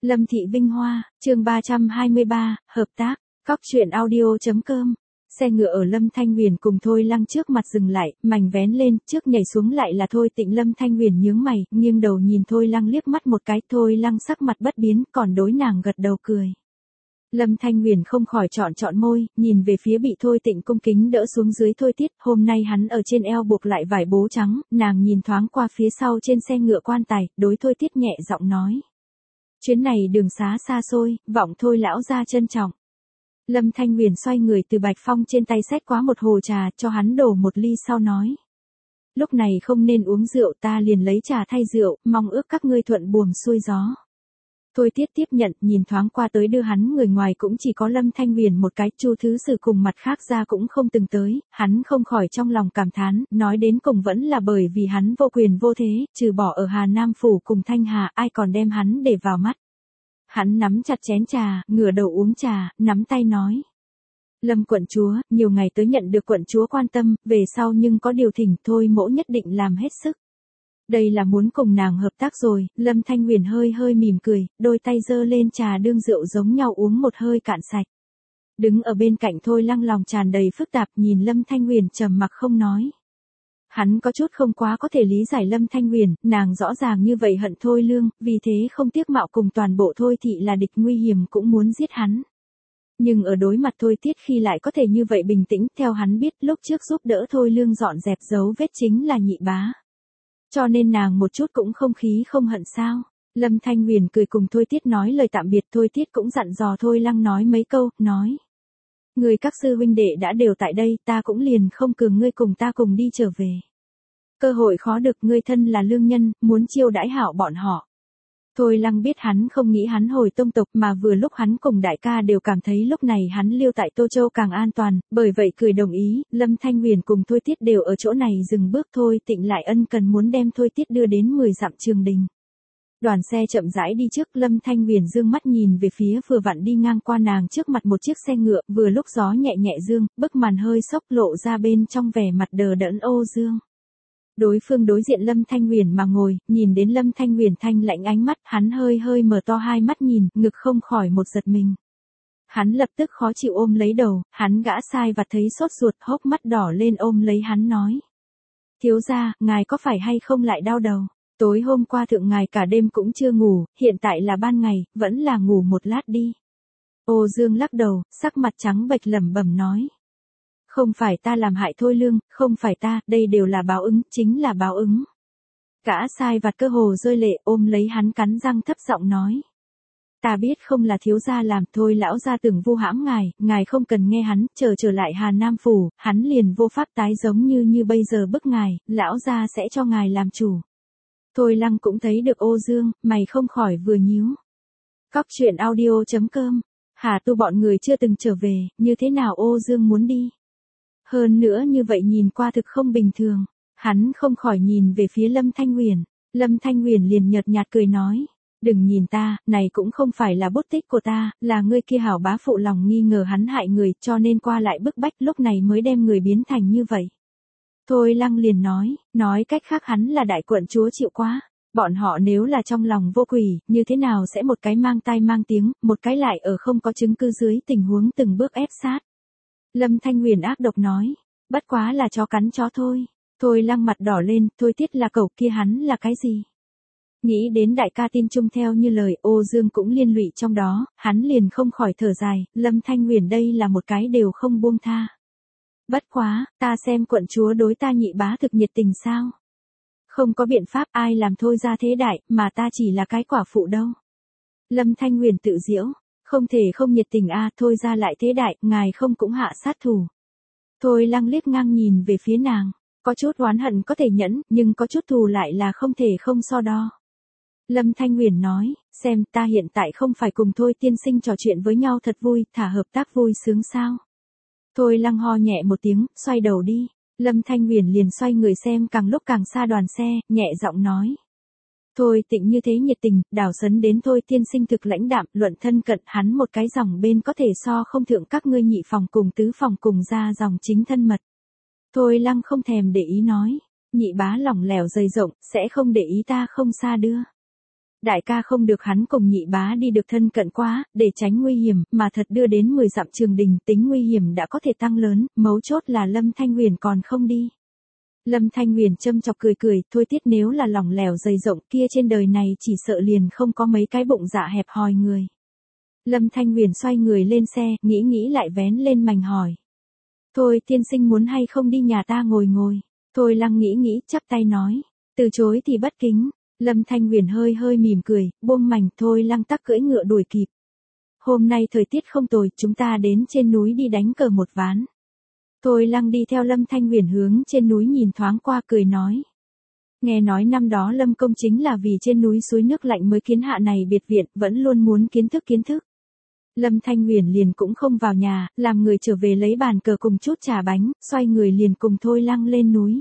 Lâm Thị Vinh Hoa, chương 323, hợp tác, Cóc truyện audio.com. Xe ngựa ở Lâm Thanh Huyền cùng Thôi Lăng trước mặt dừng lại, mảnh vén lên, trước nhảy xuống lại là Thôi Tịnh. Lâm Thanh Huyền nhướng mày, nghiêng đầu nhìn Thôi Lăng liếc mắt một cái, Thôi Lăng sắc mặt bất biến, còn đối nàng gật đầu cười. Lâm Thanh Huyền không khỏi chọn môi, nhìn về phía bị Thôi Tịnh cung kính đỡ xuống dưới Thôi Tiết, hôm nay hắn ở trên eo buộc lại vải bố trắng, nàng nhìn thoáng qua phía sau trên xe ngựa quan tài, đối Thôi Tiết nhẹ giọng nói. Chuyến này đường xá xa xôi, vọng Thôi lão gia trân trọng. Lâm Thanh Huyền xoay người từ Bạch Phong trên tay xách quá một hồ trà, cho hắn đổ một ly sau nói. Lúc này không nên uống rượu, ta liền lấy trà thay rượu, mong ước các ngươi thuận buồm xuôi gió. Thôi Tiết tiếp nhận, nhìn thoáng qua tới đưa hắn, người ngoài cũng chỉ có Lâm Thanh Huyền một cái, Chu Thứ Sử cùng mặt khác ra cũng không từng tới, hắn không khỏi trong lòng cảm thán, nói đến cùng vẫn là bởi vì hắn vô quyền vô thế, trừ bỏ ở Hà Nam Phủ cùng Thanh Hà, ai còn đem hắn để vào mắt. Hắn nắm chặt chén trà, ngửa đầu uống trà, nắm tay nói. Lâm quận chúa, nhiều ngày tới nhận được quận chúa quan tâm, về sau nhưng có điều thỉnh, thôi mỗ nhất định làm hết sức. Đây là muốn cùng nàng hợp tác rồi. Lâm Thanh Huyền hơi mỉm cười, đôi tay giơ lên trà đương rượu giống nhau uống một hơi cạn sạch. Đứng ở bên cạnh Thôi Lăng lòng tràn đầy phức tạp, nhìn Lâm Thanh Huyền trầm mặc không nói. Hắn có chút không quá có thể lý giải Lâm Thanh Huyền, nàng rõ ràng như vậy hận Thôi Lương, vì thế không tiếc mạo cùng toàn bộ Thôi thị là địch, nguy hiểm cũng muốn giết hắn. Nhưng ở đối mặt Thôi Tiết khi lại có thể như vậy bình tĩnh, theo hắn biết lúc trước giúp đỡ Thôi Lương dọn dẹp dấu vết chính là nhị bá. Cho nên nàng một chút cũng không khí không hận sao. Lâm Thanh Huyền cười cùng Thôi Tiết nói lời tạm biệt, Thôi Tiết cũng dặn dò Thôi Lăng nói mấy câu, nói. Người các sư huynh đệ đã đều tại đây, ta cũng liền không cường ngươi cùng ta cùng đi trở về. Cơ hội khó được, ngươi thân là lương nhân, muốn chiêu đãi hảo bọn họ. Thôi Lăng biết hắn không nghĩ hắn hồi tông tộc, mà vừa lúc hắn cùng đại ca đều cảm thấy lúc này hắn lưu tại Tô Châu càng an toàn, bởi vậy cười đồng ý. Lâm Thanh Huyền cùng Thôi Tiết đều ở chỗ này dừng bước. Thôi Tịnh lại ân cần muốn đem Thôi Tiết đưa đến 10 dặm Trường Đình. Đoàn xe chậm rãi đi trước, Lâm Thanh Huyền dương mắt nhìn về phía vừa vặn đi ngang qua nàng trước mặt một chiếc xe ngựa, vừa lúc gió nhẹ dương, bức màn hơi xốc lộ ra bên trong vẻ mặt đờ đẫn ô dương. Đối phương đối diện Lâm Thanh Huyền mà ngồi, nhìn đến Lâm Thanh Huyền thanh lãnh ánh mắt, hắn hơi mở to hai mắt nhìn, ngực không khỏi một giật mình. Hắn lập tức khó chịu ôm lấy đầu, hắn gã sai và thấy sốt ruột, hốc mắt đỏ lên ôm lấy hắn nói. Thiếu gia, ngài có phải hay không lại đau đầu? Tối hôm qua thượng ngài cả đêm cũng chưa ngủ, hiện tại là ban ngày, vẫn là ngủ một lát đi. Ô Dương lắc đầu, sắc mặt trắng bệch lẩm bẩm nói. Không phải ta làm hại Thôi Lương, không phải ta, đây đều là báo ứng, chính là báo ứng. Gã sai vặt cơ hồ rơi lệ, ôm lấy hắn cắn răng thấp giọng nói. Ta biết không là thiếu gia làm, thôi lão gia từng vu hãm ngài không cần nghe hắn, trở lại Hà Nam Phủ, hắn liền vô pháp tái giống như bây giờ bức ngài, lão gia sẽ cho ngài làm chủ. Thôi Lăng cũng thấy được Ô Dương, mày không khỏi vừa nhíu. Cóc truyện audio.com. Hà Tu bọn người chưa từng trở về, như thế nào Ô Dương muốn đi? Hơn nữa như vậy nhìn qua thực không bình thường. Hắn không khỏi nhìn về phía Lâm Thanh Huyền. Lâm Thanh Huyền liền nhợt nhạt cười nói. Đừng nhìn ta, này cũng không phải là bút tích của ta, là ngươi kia hảo bá phụ lòng nghi ngờ hắn hại người, cho nên qua lại bức bách, lúc này mới đem người biến thành như vậy. Thôi Lăng liền nói cách khác hắn là đại quận chúa chịu quá. Bọn họ nếu là trong lòng vô quỷ, như thế nào sẽ một cái mang tai mang tiếng, một cái lại ở không có chứng cứ dưới tình huống từng bước ép sát. Lâm Thanh Huyền ác độc nói, bất quá là chó cắn chó thôi. Thôi Lăng mặt đỏ lên, Thôi Tiết là cẩu, kia hắn là cái gì? Nghĩ đến đại ca tin chung theo như lời, Ô Dương cũng liên lụy trong đó, hắn liền không khỏi thở dài, Lâm Thanh Huyền đây là một cái đều không buông tha. Bất quá, ta xem quận chúa đối ta nhị bá thực nhiệt tình sao? Không có biện pháp, ai làm Thôi ra thế đại, mà ta chỉ là cái quả phụ đâu. Lâm Thanh Huyền tự giễu, không thể không nhiệt tình a, Thôi ra lại thế đại, ngài không cũng hạ sát thủ. Thôi Lăng liếc ngang nhìn về phía nàng, có chút oán hận có thể nhẫn, nhưng có chút thù lại là không thể không so đo. Lâm Thanh Huyền nói, xem ta hiện tại không phải cùng Thôi tiên sinh trò chuyện với nhau thật vui, thả hợp tác vui sướng sao. Thôi Lăng ho nhẹ một tiếng, xoay đầu đi. Lâm Thanh Huyền liền xoay người xem càng lúc càng xa đoàn xe, nhẹ giọng nói. Thôi Tịnh như thế nhiệt tình, đảo sấn đến Thôi tiên sinh thực lãnh đạm, luận thân cận, hắn một cái dòng bên có thể so không thượng các ngươi nhị phòng cùng tứ phòng cùng ra dòng chính thân mật. Thôi Lăng không thèm để ý nói, nhị bá lỏng lẻo dày rộng, sẽ không để ý ta không xa đưa. Đại ca không được hắn cùng nhị bá đi được thân cận quá, để tránh nguy hiểm, mà thật đưa đến 10 dặm Trường Đình, tính nguy hiểm đã có thể tăng lớn, mấu chốt là Lâm Thanh Huyền còn không đi. Lâm Thanh Huyền châm chọc cười cười, thôi tiết nếu là lỏng lẻo dày rộng kia trên đời này chỉ sợ liền không có mấy cái bụng dạ hẹp hòi người. Lâm Thanh Huyền xoay người lên xe, nghĩ lại vén lên mành hỏi. Thôi tiên sinh muốn hay không đi nhà ta ngồi ngồi. Thôi Lăng nghĩ chắp tay nói. Từ chối thì bất kính. Lâm Thanh Huyền hơi mỉm cười, buông mành. Thôi Lăng tắc cưỡi ngựa đuổi kịp. Hôm nay thời tiết không tồi, chúng ta đến trên núi đi đánh cờ một ván. Thôi Lăng đi theo Lâm Thanh Huyền hướng trên núi nhìn thoáng qua cười nói. Nghe nói năm đó Lâm công chính là vì trên núi suối nước lạnh mới kiến hạ này biệt viện, vẫn luôn muốn kiến thức. Lâm Thanh Huyền liền cũng không vào nhà, làm người trở về lấy bàn cờ cùng chút trà bánh, xoay người liền cùng Thôi Lăng lên núi.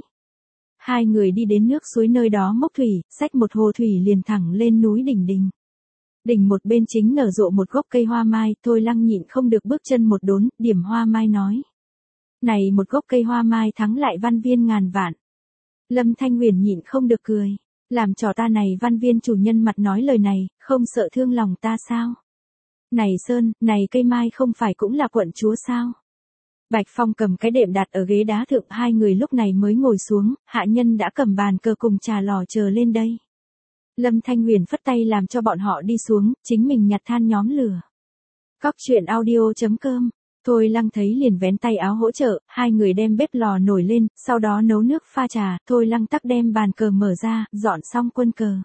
Hai người đi đến nước suối nơi đó mốc thủy, xách một hồ thủy liền thẳng lên núi đỉnh đình. Đỉnh một bên chính nở rộ một gốc cây hoa mai, Thôi Lăng nhịn không được bước chân một đốn, điểm hoa mai nói. Này một gốc cây hoa mai thắng lại văn viên ngàn vạn. Lâm Thanh Huyền nhịn không được cười, làm trò ta này văn viên chủ nhân mặt nói lời này, không sợ thương lòng ta sao? Này Sơn, này cây mai không phải cũng là quận chúa sao? Bạch Phong cầm cái đệm đặt ở ghế đá thượng, hai người lúc này mới ngồi xuống, hạ nhân đã cầm bàn cờ cùng trà lò chờ lên đây. Lâm Thanh Huyền phất tay làm cho bọn họ đi xuống, chính mình nhặt than nhóm lửa. Cóc truyện audio.com. Thôi Lăng thấy liền vén tay áo hỗ trợ, hai người đem bếp lò nổi lên, sau đó nấu nước pha trà, Thôi Lăng tắc đem bàn cờ mở ra, dọn xong quân cờ.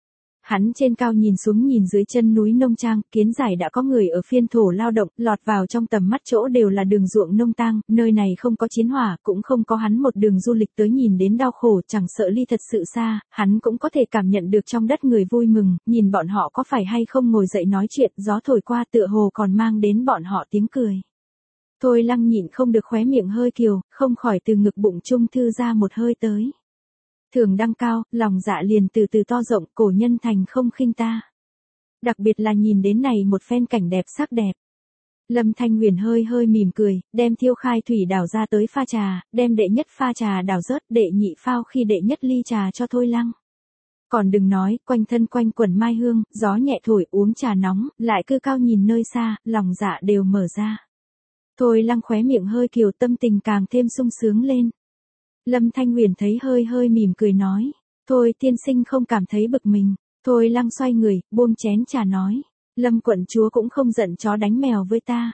Hắn trên cao nhìn xuống nhìn dưới chân núi nông trang, kiến giải đã có người ở phiên thổ lao động, lọt vào trong tầm mắt chỗ đều là đường ruộng nông tang, nơi này không có chiến hỏa, cũng không có hắn một đường du lịch tới nhìn đến đau khổ, chẳng sợ ly thật sự xa, hắn cũng có thể cảm nhận được trong đất người vui mừng, nhìn bọn họ có phải hay không ngồi dậy nói chuyện, gió thổi qua tựa hồ còn mang đến bọn họ tiếng cười. Thôi Lăng nhịn không được khóe miệng hơi kiều, không khỏi từ ngực bụng trung thư ra một hơi tới. Thường đăng cao, lòng dạ liền từ từ to rộng, cổ nhân thành không khinh ta. Đặc biệt là nhìn đến này một phen cảnh đẹp sắc đẹp. Lâm Thanh Huyền hơi mỉm cười, đem thiêu khai thủy đảo ra tới pha trà, đem đệ nhất pha trà đảo rớt, đệ nhị phao khi đệ nhất ly trà cho Thôi Lăng. Còn đừng nói, quanh thân quanh quẩn mai hương, gió nhẹ thổi uống trà nóng, lại cư cao nhìn nơi xa, lòng dạ đều mở ra. Thôi Lăng khóe miệng hơi kiều, tâm tình càng thêm sung sướng lên. Lâm Thanh Huyền thấy hơi mỉm cười nói. Thôi tiên sinh không cảm thấy bực mình. Thôi Lăng xoay người, buông chén trà nói. Lâm quận chúa cũng không giận chó đánh mèo với ta.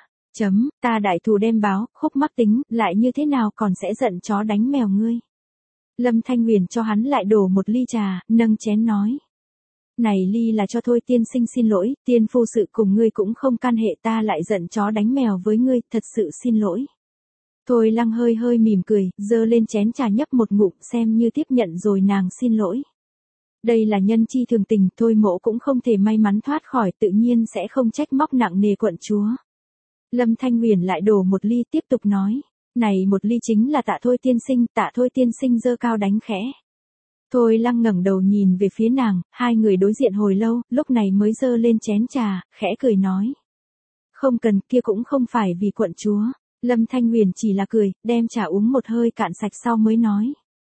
Ta đại thù đem báo, khúc mắc tính, lại như thế nào còn sẽ giận chó đánh mèo ngươi. Lâm Thanh Huyền cho hắn lại đổ một ly trà, nâng chén nói. Này ly là cho Thôi tiên sinh xin lỗi, tiên phu sự cùng ngươi cũng không can hệ, ta lại giận chó đánh mèo với ngươi, thật sự xin lỗi. Thôi Lăng hơi mỉm cười, dơ lên chén trà nhấp một ngụm xem như tiếp nhận rồi nàng xin lỗi. Đây là nhân chi thường tình, Thôi mỗ cũng không thể may mắn thoát khỏi, tự nhiên sẽ không trách móc nặng nề quận chúa. Lâm Thanh Huyền lại đổ một ly tiếp tục nói. Này một ly chính là tạ Thôi tiên sinh dơ cao đánh khẽ. Thôi Lăng ngẩng đầu nhìn về phía nàng, hai người đối diện hồi lâu, lúc này mới dơ lên chén trà, khẽ cười nói. Không cần, kia cũng không phải vì quận chúa. Lâm Thanh Huyền chỉ là cười, đem trà uống một hơi cạn sạch sau mới nói.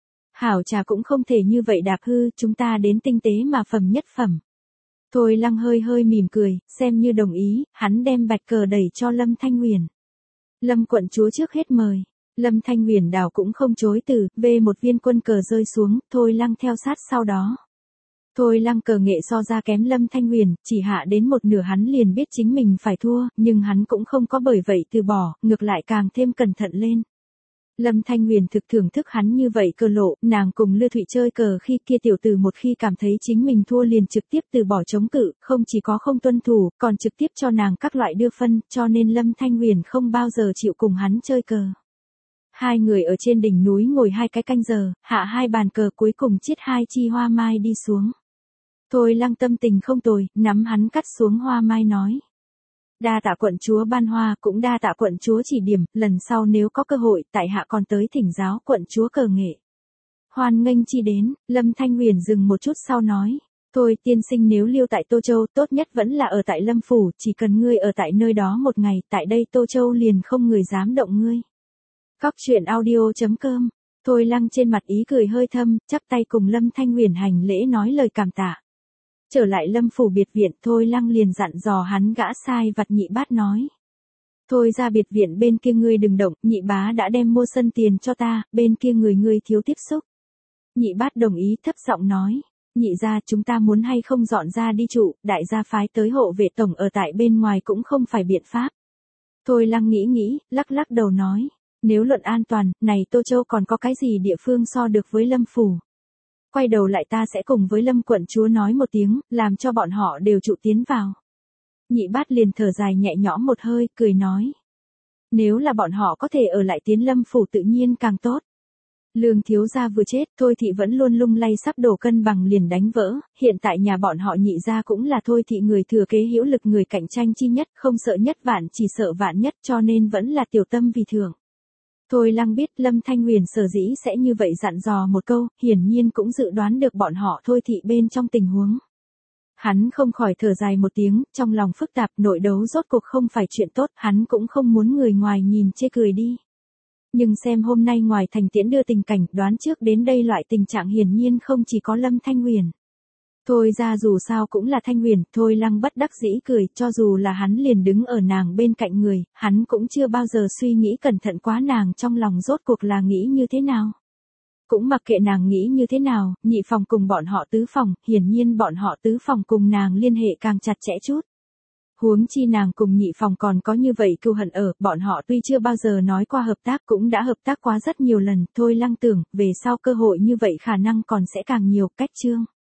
Hảo trà cũng không thể như vậy đạp hư, chúng ta đến tinh tế mà phẩm nhất phẩm. Thôi Lăng hơi mỉm cười, xem như đồng ý, hắn đem bạch cờ đẩy cho Lâm Thanh Huyền. Lâm quận chúa trước hết mời. Lâm Thanh Huyền đảo cũng không chối từ, về một viên quân cờ rơi xuống, Thôi Lăng theo sát sau đó. Thôi Lăng cờ nghệ so ra kém Lâm Thanh Huyền, chỉ hạ đến một nửa hắn liền biết chính mình phải thua, nhưng hắn cũng không có bởi vậy từ bỏ, ngược lại càng thêm cẩn thận lên. Lâm Thanh Huyền thực thưởng thức hắn như vậy cơ lộ, nàng cùng Lư Thụy chơi cờ khi kia tiểu tử một khi cảm thấy chính mình thua liền trực tiếp từ bỏ chống cự, không chỉ có không tuân thủ, còn trực tiếp cho nàng các loại đưa phân, cho nên Lâm Thanh Huyền không bao giờ chịu cùng hắn chơi cờ. Hai người ở trên đỉnh núi ngồi 2 cái canh giờ, hạ 2 bàn cờ cuối cùng chiết 2 chi hoa mai đi xuống. Thôi Lăng tâm tình không tồi, nắm hắn cắt xuống hoa mai nói. Đa tạ quận chúa ban hoa, cũng đa tạ quận chúa chỉ điểm, lần sau nếu có cơ hội, tại hạ còn tới thỉnh giáo quận chúa cờ nghệ. Hoan nghênh chi đến, Lâm Thanh Huyền dừng một chút sau nói. Thôi tiên sinh nếu lưu tại Tô Châu, tốt nhất vẫn là ở tại Lâm Phủ, chỉ cần ngươi ở tại nơi đó một ngày, tại đây Tô Châu liền không người dám động ngươi. Cóc truyện audio.com. Thôi Lăng trên mặt ý cười hơi thâm, chắp tay cùng Lâm Thanh Huyền hành lễ nói lời cảm tạ. Trở lại Lâm phủ biệt viện, Thôi Lăng liền dặn dò hắn gã sai vặt Nhị Bát nói. Thôi ra biệt viện bên kia ngươi đừng động, Nhị bá đã đem mua sân tiền cho ta, bên kia ngươi thiếu tiếp xúc. Nhị Bát đồng ý thấp giọng nói. Nhị gia chúng ta muốn hay không dọn ra đi trụ, đại gia phái tới hộ vệ tổng ở tại bên ngoài cũng không phải biện pháp. Thôi Lăng nghĩ, lắc lắc đầu nói. Nếu luận an toàn, này Tô Châu còn có cái gì địa phương so được với Lâm phủ. Quay đầu lại ta sẽ cùng với Lâm quận chúa nói một tiếng, làm cho bọn họ đều trụ tiến vào. Nhị Bát liền thở dài nhẹ nhõm một hơi, cười nói. Nếu là bọn họ có thể ở lại tiến Lâm phủ tự nhiên càng tốt. Lương thiếu gia vừa chết, Thôi thị vẫn luôn lung lay sắp đổ cân bằng liền đánh vỡ, hiện tại nhà bọn họ Nhị gia cũng là Thôi thị người thừa kế hữu lực người cạnh tranh chi nhất, không sợ nhất vạn chỉ sợ vạn nhất cho nên vẫn là tiểu tâm vì thưởng. Thôi Lăng biết Lâm Thanh Huyền sở dĩ sẽ như vậy dặn dò một câu, hiển nhiên cũng dự đoán được bọn họ Thôi thị bên trong tình huống. Hắn không khỏi thở dài một tiếng, trong lòng phức tạp, nội đấu rốt cuộc không phải chuyện tốt, hắn cũng không muốn người ngoài nhìn chê cười đi. Nhưng xem hôm nay ngoài thành tiễn đưa tình cảnh, đoán trước đến đây loại tình trạng hiển nhiên không chỉ có Lâm Thanh Huyền. Thôi ra dù sao cũng là Thanh Huyền, Thôi Lăng bất đắc dĩ cười, cho dù là hắn liền đứng ở nàng bên cạnh người, hắn cũng chưa bao giờ suy nghĩ cẩn thận quá nàng trong lòng rốt cuộc là nghĩ như thế nào. Cũng mặc kệ nàng nghĩ như thế nào, Nhị phòng cùng bọn họ tứ phòng, hiển nhiên bọn họ tứ phòng cùng nàng liên hệ càng chặt chẽ chút. Huống chi nàng cùng Nhị phòng còn có như vậy cừu hận ở, bọn họ tuy chưa bao giờ nói qua hợp tác cũng đã hợp tác quá rất nhiều lần, Thôi Lăng tưởng, về sau cơ hội như vậy khả năng còn sẽ càng nhiều. Cách chương